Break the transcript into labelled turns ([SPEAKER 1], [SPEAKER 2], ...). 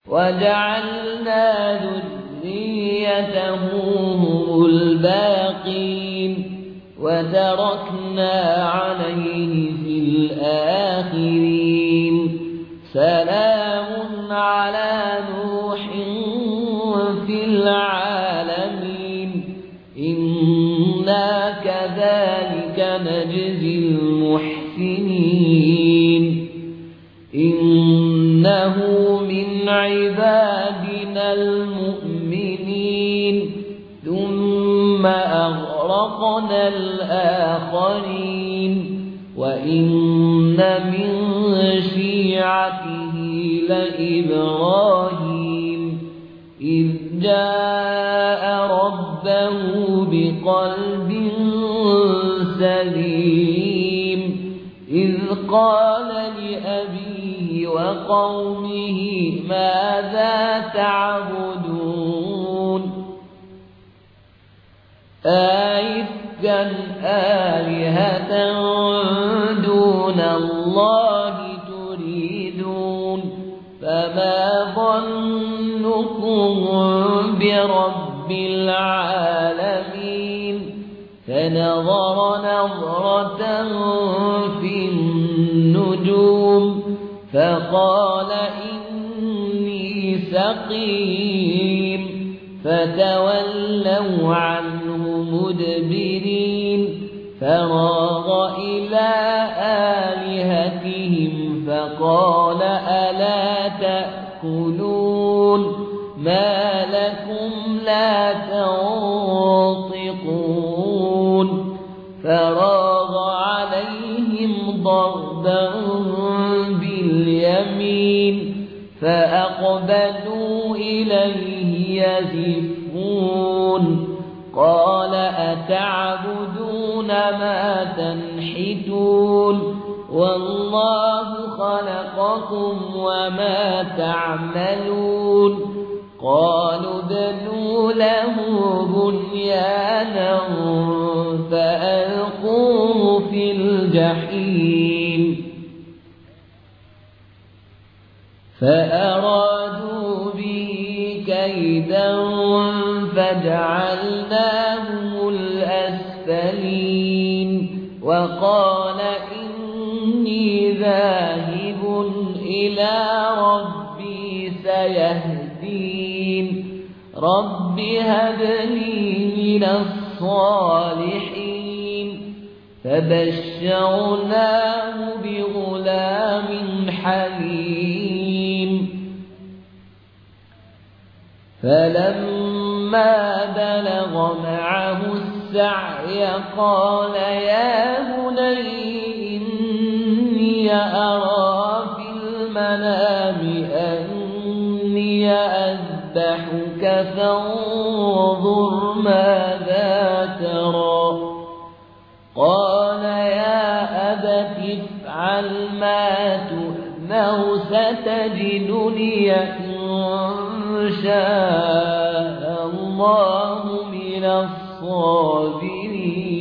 [SPEAKER 1] وَجَعَلْنَا ذُرِّيَّتَهُ هُمُ الْبَاقِينَ وَتَرَكْنَا عَلَيْهِ فِي الْآخِرِينَ سَلَامٌ عَلَى نُوحٍ فِي الْعَالَمِينَ إِنَّا كَذَلِكَ نَجْزِي الْمُحْسِنِينَ إِنَّهُ مِنْ عِبَادِنَا الْمُؤْمِنِينَ ثُمَّ أَغْرَقْنَا الْآخَرِينَ وَإِنَّ مِنْ شِيعَتِهِ لَإِبْرَاهِيمَ إِذْ جَاءَ رَبَّهُ بِقَلْبٍ سَلِيمٍ إِذْ قَالَ لِأَبِيهِ وَقَوْمِهِ مَاذَا تَعْبُدُونَ أَئِفْكًا آلِهَةً دُونَ اللَّهِ تُرِيدُونَ فَمَا ظَنُّكُم بِرَبِّ الْعَالَمِينَ فَنَظَرَ نَظْرَةً فِي النُّجُومِ فَقَالَ إِنِّي سَقِيمٌ فَتَوَلَّوْا عَنْهُ مُدْبِرِينَ فَرَاغَ إِلَىٰ آلِهَتِهِمْ فَقَالَ أَلَا تَأْكُلُونَ مَا لَكُمْ لَا تَنطِقُونَ فَرَاغَ عَلَيْهِمْ ضَرْبًا بِالْيَمِينِ فَأَقْبَلُوا إِلَيْهِ يَزِفُّونَ قَالَ أَتَعْبُدُونَ مَا تَنْحِتُونَ وَاللَّهُ خَلَقَكُمْ وَمَا تَعْمَلُونَ قَالُوا ابْنُوا لَهُ بُنْيَانًا فَأَلْقُوهُ فِي الْجَحِيمِ فَأَرَادُوا بِهِ كَيْدًا فَجَعَلْنَاهُمُ الْأَسْفَلِينَ وَقَالَ إِنِّي ذَاهِبٌ إِلَىٰ رَبِّي سَيَهْدِينِ رَبِّ هَبْ لِي مِنَ الصَّالِحِينَ فَبَشَّرْنَاهُ بِغُلَامٍ حَلِيمٍ فَلَمَّا بَلَغَ مَعَهُ السَّعْيَ قَالَ يَا بُنَيَّ إِنِّي أَرَىٰ فِي الْمَنَامِ أَنِّي أَذْبَحُكَ فَانظُرْ مَاذَا تَرَىٰ قَالَ يَا أَبَتِ افْعَلْ مَا تُؤْمَرُ سَتَجِدُنِي إِن شَاءَ اللَّهُ مِنَ الصَّابِرِينَ